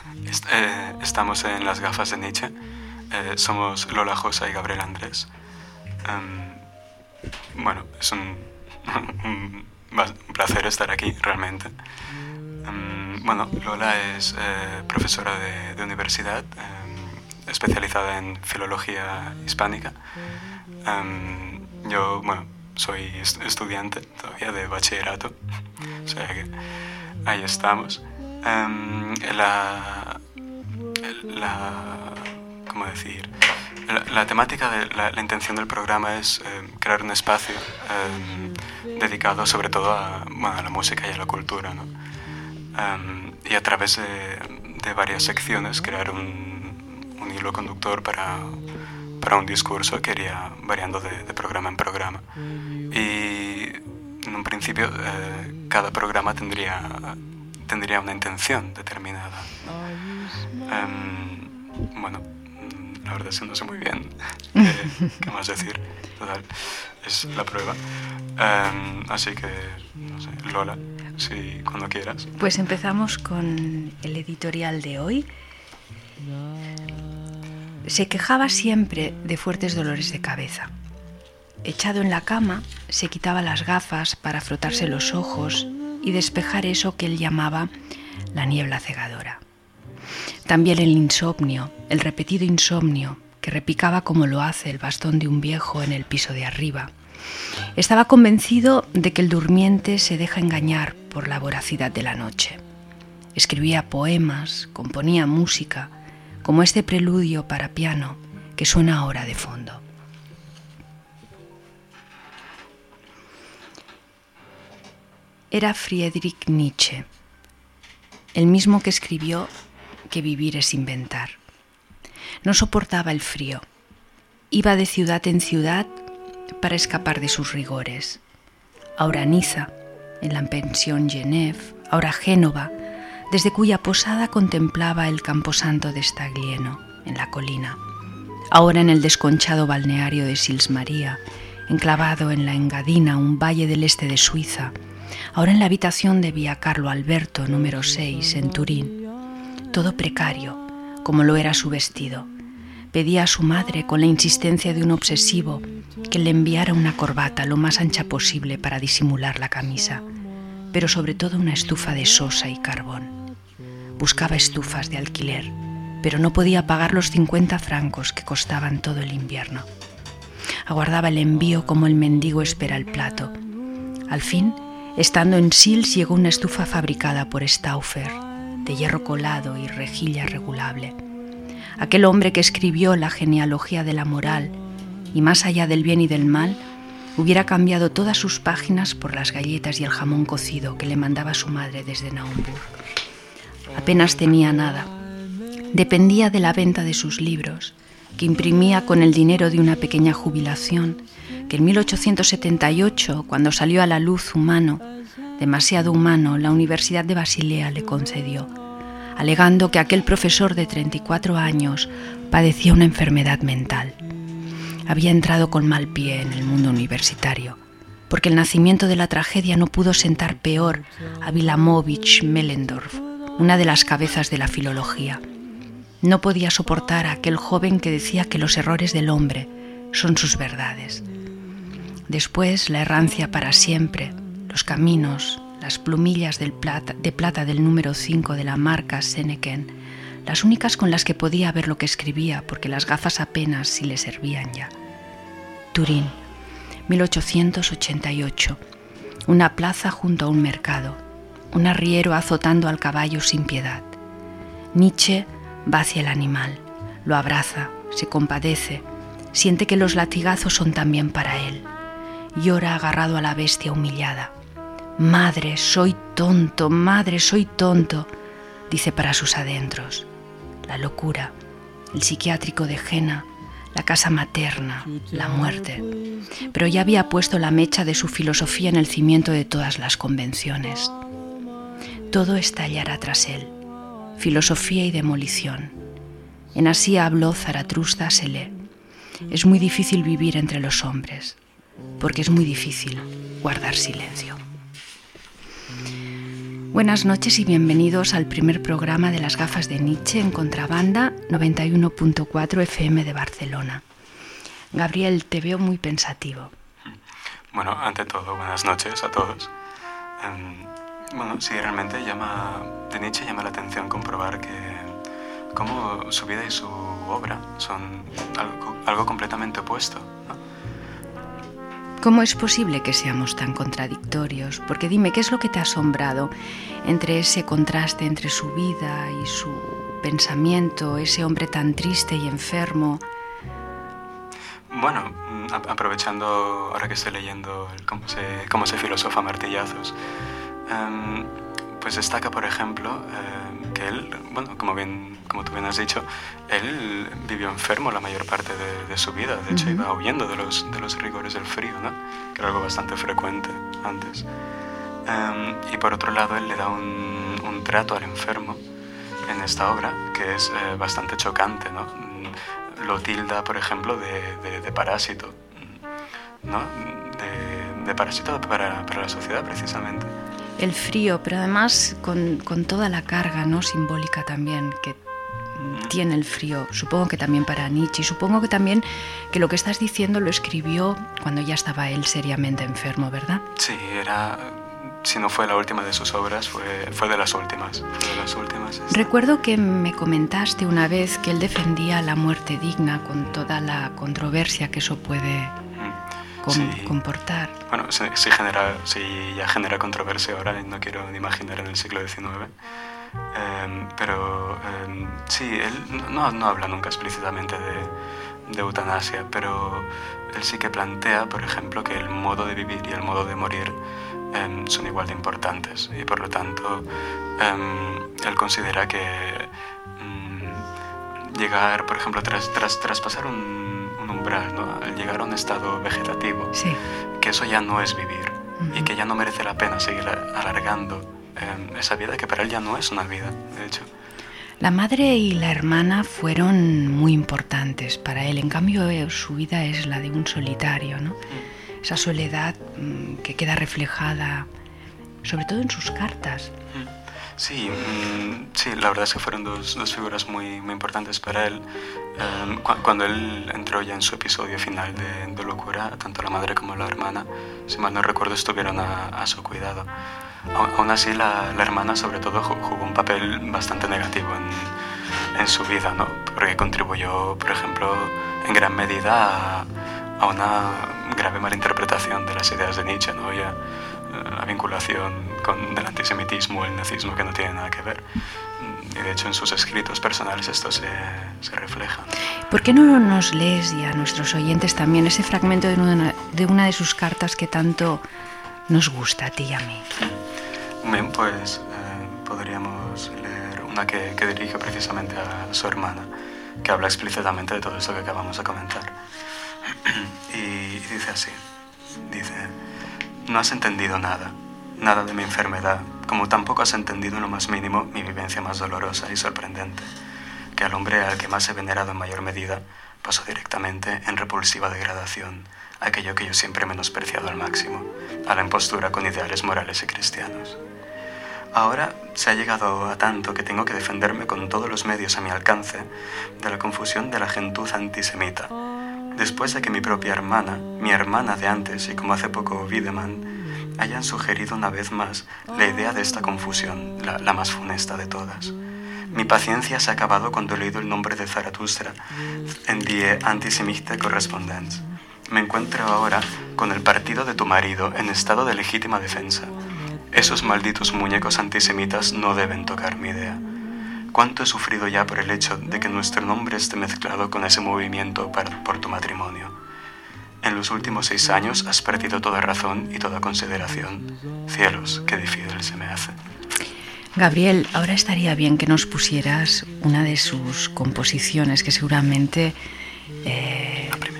Estamos en Las Gafas de Nietzsche. Somos Lola Josa y Gabriel Andrés. Bueno, es un placer estar aquí, realmente. Bueno, Lola es profesora de universidad, especializada en filología hispánica. Yo, bueno, soy estudiante todavía de bachillerato, o sea que ahí estamos. ¿Cómo decir? La temática de la intención del programa es crear un espacio dedicado sobre todo a la música y a la cultura, ¿no? Y a través de varias secciones crear un hilo conductor para un discurso que iría variando de programa en programa. Y en un principio cada programa tendría una intención determinada. Bueno, la verdad es que no sé muy bien qué más decir. Total, es la prueba. Así que, no sé, Lola, si cuando quieras. Pues empezamos con el editorial de hoy. Se quejaba siempre de fuertes dolores de cabeza. Echado en la cama, se quitaba las gafas para frotarse los ojos y despejar eso que él llamaba la niebla cegadora. También el insomnio, el repetido insomnio, que repicaba como lo hace el bastón de un viejo en el piso de arriba. Estaba convencido de que el durmiente se deja engañar por la voracidad de la noche. Escribía poemas, componía música, como este preludio para piano que suena ahora de fondo. Era Friedrich Nietzsche, el mismo que escribió que vivir es inventar. No soportaba el frío. Iba de ciudad en ciudad para escapar de sus rigores. Ahora Niza, en la pensión Genève, ahora Génova, desde cuya posada contemplaba el camposanto de Staglieno, en la colina. Ahora en el desconchado balneario de Sils Maria, enclavado en la Engadina, un valle del este de Suiza. Ahora en la habitación de Via Carlo Alberto, número 6, en Turín. Todo precario, como lo era su vestido. Pedía a su madre, con la insistencia de un obsesivo, que le enviara una corbata lo más ancha posible para disimular la camisa, pero sobre todo una estufa de sosa y carbón. Buscaba estufas de alquiler, pero no podía pagar los 50 francos que costaban todo el invierno. Aguardaba el envío como el mendigo espera el plato. Al fin, estando en Sils, llegó una estufa fabricada por Stauffer, de hierro colado y rejilla regulable. Aquel hombre que escribió la genealogía de la moral y más allá del bien y del mal, hubiera cambiado todas sus páginas por las galletas y el jamón cocido que le mandaba su madre desde Naumburg. Apenas tenía nada. Dependía de la venta de sus libros, que imprimía con el dinero de una pequeña jubilación, que en 1878, cuando salió a la luz Humano, demasiado humano, la Universidad de Basilea le concedió, alegando que aquel profesor de 34 años padecía una enfermedad mental. Había entrado con mal pie en el mundo universitario, porque el nacimiento de la tragedia no pudo sentar peor a Wilamowitsch Mellendorf, una de las cabezas de la filología. No podía soportar a aquel joven que decía que los errores del hombre son sus verdades. Después, la errancia para siempre, los caminos, las plumillas de plata del número 5 de la marca Senneken, las únicas con las que podía ver lo que escribía, porque las gafas apenas si le servían ya. Turín, 1888. Una plaza junto a un mercado, un arriero azotando al caballo sin piedad. Nietzsche va hacia el animal, lo abraza, se compadece, siente que los latigazos son también para él. Llora agarrado a la bestia humillada. «Madre, soy tonto, dice para sus adentros. La locura, el psiquiátrico de Jena, la casa materna, la muerte. Pero ya había puesto la mecha de su filosofía en el cimiento de todas las convenciones. Todo estallará tras él, filosofía y demolición. En así habló Zaratustra, se lee. Es muy difícil vivir entre los hombres, porque es muy difícil guardar silencio. Buenas noches y bienvenidos al primer programa de las gafas de Nietzsche en Contrabanda 91.4 FM de Barcelona. Gabriel, te veo muy pensativo. Bueno, ante todo, buenas noches a todos. Bueno, sí, realmente de Nietzsche llama la atención comprobar que cómo su vida y su obra son algo completamente opuesto, ¿no? ¿Cómo es posible que seamos tan contradictorios? Porque dime, ¿qué es lo que te ha asombrado entre ese contraste entre su vida y su pensamiento, ese hombre tan triste y enfermo? Bueno, aprovechando ahora que estoy leyendo cómo se filosofa a martillazos, pues destaca, por ejemplo, que él, bueno, como tú bien has dicho, él vivió enfermo la mayor parte de su vida. De hecho, iba huyendo de los rigores del frío, ¿no? Que era algo bastante frecuente antes. Y por otro lado, él le da un trato al enfermo en esta obra que es bastante chocante, ¿no? Lo tilda, por ejemplo, de parásito, ¿no? De parásito para la sociedad, precisamente. El frío, pero además con toda la carga, ¿no?, simbólica también que tiene el frío. Supongo que también para Nietzsche, y supongo que también que lo que estás diciendo lo escribió cuando ya estaba él seriamente enfermo, ¿verdad? Sí, si no fue la última de sus obras, fue de las últimas. Recuerdo que me comentaste una vez que él defendía la muerte digna con toda la controversia que eso puede comportar. Bueno, sí, ya genera controversia ahora, no quiero ni imaginar en el siglo XIX. Pero sí, él no habla nunca explícitamente de eutanasia, pero él sí que plantea, por ejemplo, que el modo de vivir y el modo de morir son igual de importantes, y por lo tanto él considera que llegar, por ejemplo, traspasar un umbral, ¿no?, al llegar a un estado vegetativo, sí, que eso ya no es vivir, y que ya no merece la pena seguir alargando esa vida, que para él ya no es una vida, de hecho. La madre y la hermana fueron muy importantes para él, en cambio su vida es la de un solitario, ¿no? Esa soledad que queda reflejada sobre todo en sus cartas. Sí, la verdad es que fueron dos figuras muy, muy importantes para él. Cuando él entró ya en su episodio final de locura, tanto la madre como la hermana, si mal no recuerdo, estuvieron a su cuidado. Aún así, la hermana sobre todo jugó un papel bastante negativo en su vida, ¿no? Porque contribuyó, por ejemplo, en gran medida a una grave malinterpretación de las ideas de Nietzsche, ¿no? Ya la vinculación con el antisemitismo, el nazismo, que no tiene nada que ver. Y de hecho en sus escritos personales esto se refleja. ¿Por qué no nos lees, y a nuestros oyentes también, ese fragmento de una de sus cartas que tanto nos gusta a ti y a mí? Bien, pues podríamos leer una que dirige precisamente a su hermana, que habla explícitamente de todo esto que acabamos de comentar. Y dice así, no has entendido nada de mi enfermedad, como tampoco has entendido en lo más mínimo mi vivencia más dolorosa y sorprendente, que al hombre al que más he venerado en mayor medida pasó directamente en repulsiva degradación aquello que yo siempre he menospreciado al máximo, a la impostura con ideales morales y cristianos. Ahora se ha llegado a tanto que tengo que defenderme con todos los medios a mi alcance de la confusión de la gentuza antisemita, después de que mi propia hermana, mi hermana de antes y como hace poco Wiedemann, hayan sugerido una vez más la idea de esta confusión, la más funesta de todas. Mi paciencia se ha acabado cuando he leído el nombre de Zaratustra en Die antisemite Correspondenz. Me encuentro ahora con el partido de tu marido en estado de legítima defensa. Esos malditos muñecos antisemitas no deben tocar mi idea. ¿Cuánto he sufrido ya por el hecho de que nuestro nombre esté mezclado con ese movimiento por tu matrimonio? En los últimos 6 años has perdido toda razón y toda consideración. Cielos, qué difícil se me hace. Gabriel, ahora estaría bien que nos pusieras una de sus composiciones, que seguramente... La primera.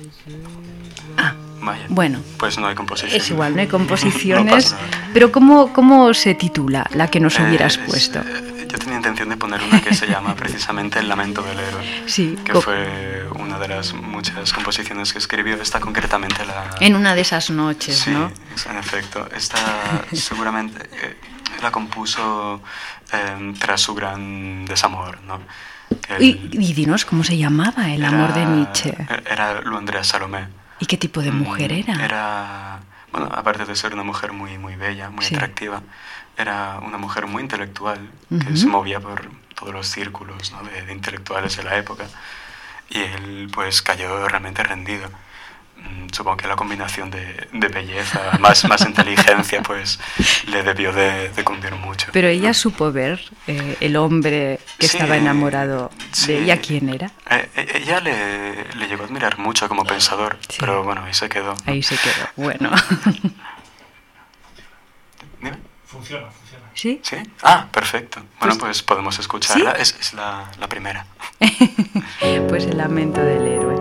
Vaya. Bueno, pues no hay composiciones. Es igual, no hay composiciones. No pasa nada. Pero ¿cómo se titula la que nos hubieras puesto? Yo tenía intención de poner una que se llama precisamente El lamento del héroe, sí, que fue una de las muchas composiciones que escribió. Esta concretamente en una de esas noches, sí, ¿no? Sí, en efecto. Esta seguramente la compuso tras su gran desamor, ¿no? Y dinos, ¿cómo se llamaba el amor de Nietzsche? Era Lu Andrea Salomé. ¿Y qué tipo de mujer era? Era, bueno, aparte de ser una mujer muy, muy bella, muy atractiva, era una mujer muy intelectual, que se movía por todos los círculos, ¿no? de intelectuales de la época, y él pues cayó realmente rendido. Supongo que la combinación de belleza más inteligencia pues le debió de cundir mucho. Pero ella supo ver el hombre que estaba enamorado de ella, ¿quién era? Ella le llegó a admirar mucho como pensador, pero bueno, ahí se quedó. Ahí se quedó, bueno. Dime. Funciona. ¿Sí? ¿Sí? Ah, perfecto. Bueno, pues podemos escucharla. ¿Sí? Es la primera. Pues el lamento del héroe.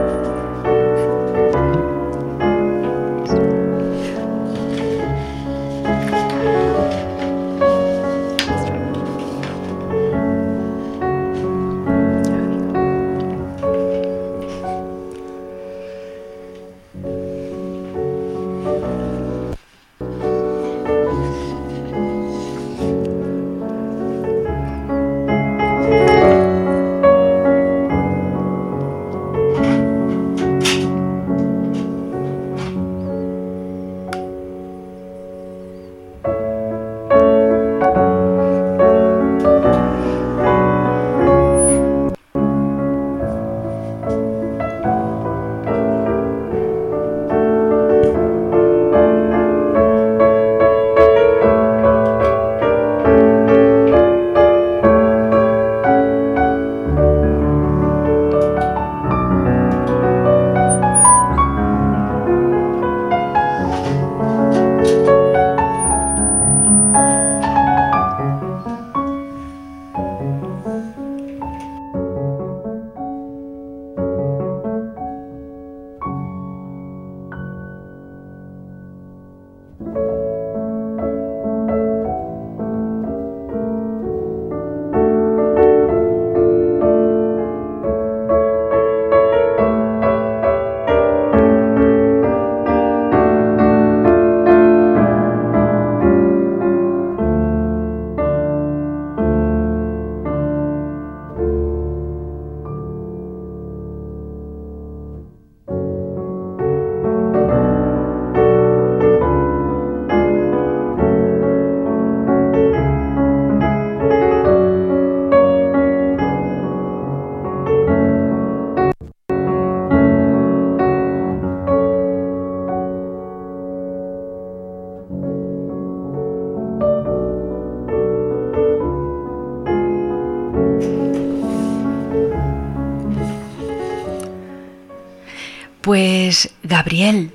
Pues, Gabriel,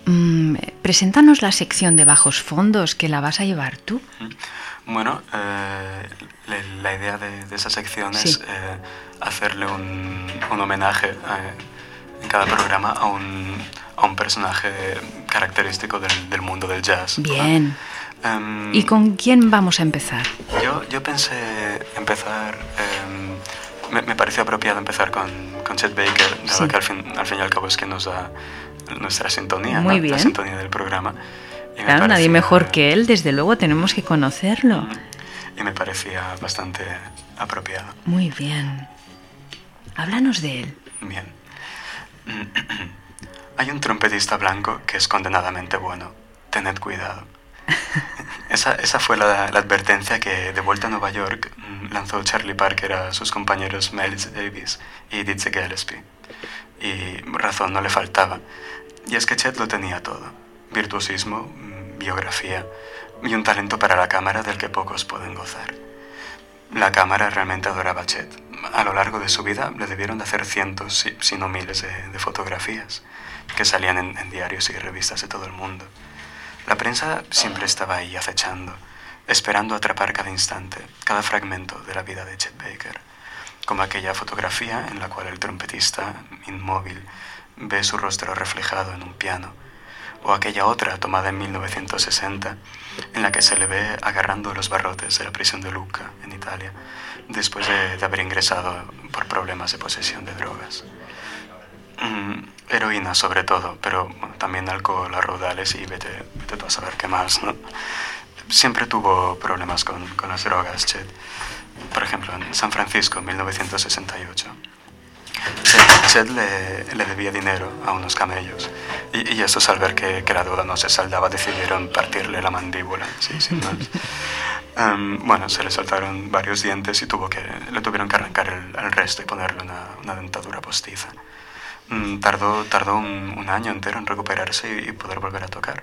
preséntanos la sección de bajos fondos, que la vas a llevar tú. Bueno, la idea de esa sección es hacerle un homenaje en cada programa a un personaje característico del mundo del jazz. Bien. ¿Y con quién vamos a empezar? Yo pensé empezar... me pareció apropiado empezar con Chet Baker, dado que al fin y al cabo es quien nos da nuestra sintonía, muy ¿no? bien. La sintonía del programa. Y claro, nadie mejor que él, desde luego tenemos que conocerlo. Y me parecía bastante apropiado. Muy bien. Háblanos de él. Bien. Hay un trompetista blanco que es condenadamente bueno. Tened cuidado. Esa fue la advertencia que, de vuelta a Nueva York, lanzó Charlie Parker a sus compañeros Miles Davis y Dizzy Gillespie. Y razón no le faltaba. Y es que Chet lo tenía todo. Virtuosismo, biografía y un talento para la cámara del que pocos pueden gozar. La cámara realmente adoraba a Chet. A lo largo de su vida le debieron de hacer cientos, si no miles, de fotografías que salían en diarios y revistas de todo el mundo. La prensa siempre estaba ahí acechando, esperando atrapar cada instante, cada fragmento de la vida de Chet Baker, como aquella fotografía en la cual el trompetista, inmóvil, ve su rostro reflejado en un piano, o aquella otra tomada en 1960, en la que se le ve agarrando los barrotes de la prisión de Lucca, en Italia, después de haber ingresado por problemas de posesión de drogas. Heroína sobre todo, pero bueno, también alcohol a raudales y vete tú a saber qué más, ¿no? siempre tuvo problemas con las drogas, Chet. Por ejemplo, en San Francisco, en 1968. Chet le debía dinero a unos camellos y estos, al ver que la deuda no se saldaba, decidieron partirle la mandíbula, sí, sin más. Bueno, se le saltaron varios dientes y le tuvieron que arrancar el resto y ponerle una dentadura postiza. Tardó un año entero en recuperarse y poder volver a tocar.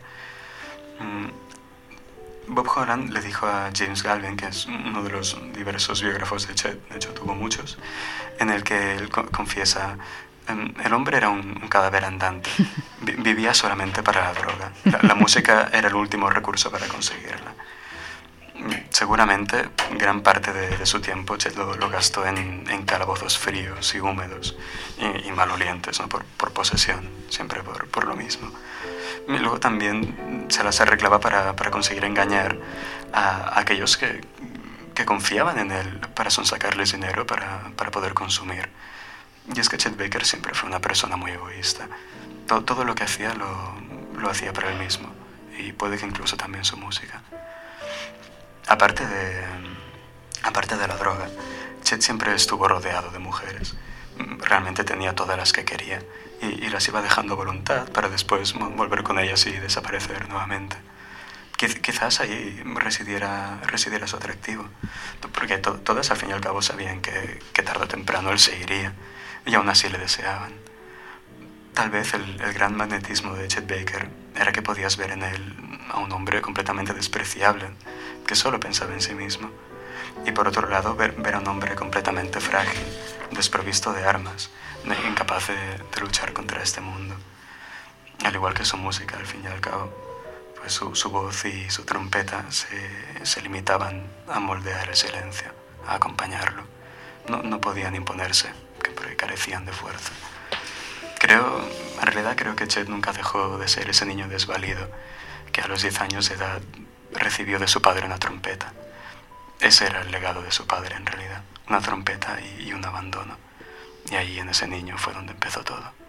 Bob Horan le dijo a James Galvin, que es uno de los diversos biógrafos de Chet, de hecho tuvo muchos, en el que él confiesa: el hombre era un cadáver andante, vivía solamente para la droga, la música era el último recurso para conseguirla. Seguramente gran parte de su tiempo Chet lo gastó en calabozos fríos y húmedos y malolientes, ¿no? por posesión, siempre por lo mismo. Y luego también se las arreglaba para conseguir engañar a aquellos que confiaban en él para sonsacarles dinero para poder consumir. Y es que Chet Baker siempre fue una persona muy egoísta. Todo lo que hacía lo hacía para él mismo, y puede que incluso también su música. Aparte de la droga, Chet siempre estuvo rodeado de mujeres. Realmente tenía todas las que quería y las iba dejando a voluntad para después volver con ellas y desaparecer nuevamente. Quizás ahí residiera su atractivo, porque todas al fin y al cabo sabían que tarde o temprano él se iría, y aún así le deseaban. Tal vez el gran magnetismo de Chet Baker era que podías ver en él a un hombre completamente despreciable, que solo pensaba en sí mismo, y por otro lado ver a un hombre completamente frágil, desprovisto de armas, incapaz de luchar contra este mundo. Al igual que su música, al fin y al cabo, pues su voz y su trompeta se limitaban a moldear el silencio, a acompañarlo. No podían imponerse, porque carecían de fuerza. En realidad creo que Chet nunca dejó de ser ese niño desvalido que a los 10 años de edad recibió de su padre una trompeta. Ese era el legado de su padre, en realidad, una trompeta y un abandono. Y ahí en ese niño fue donde empezó todo.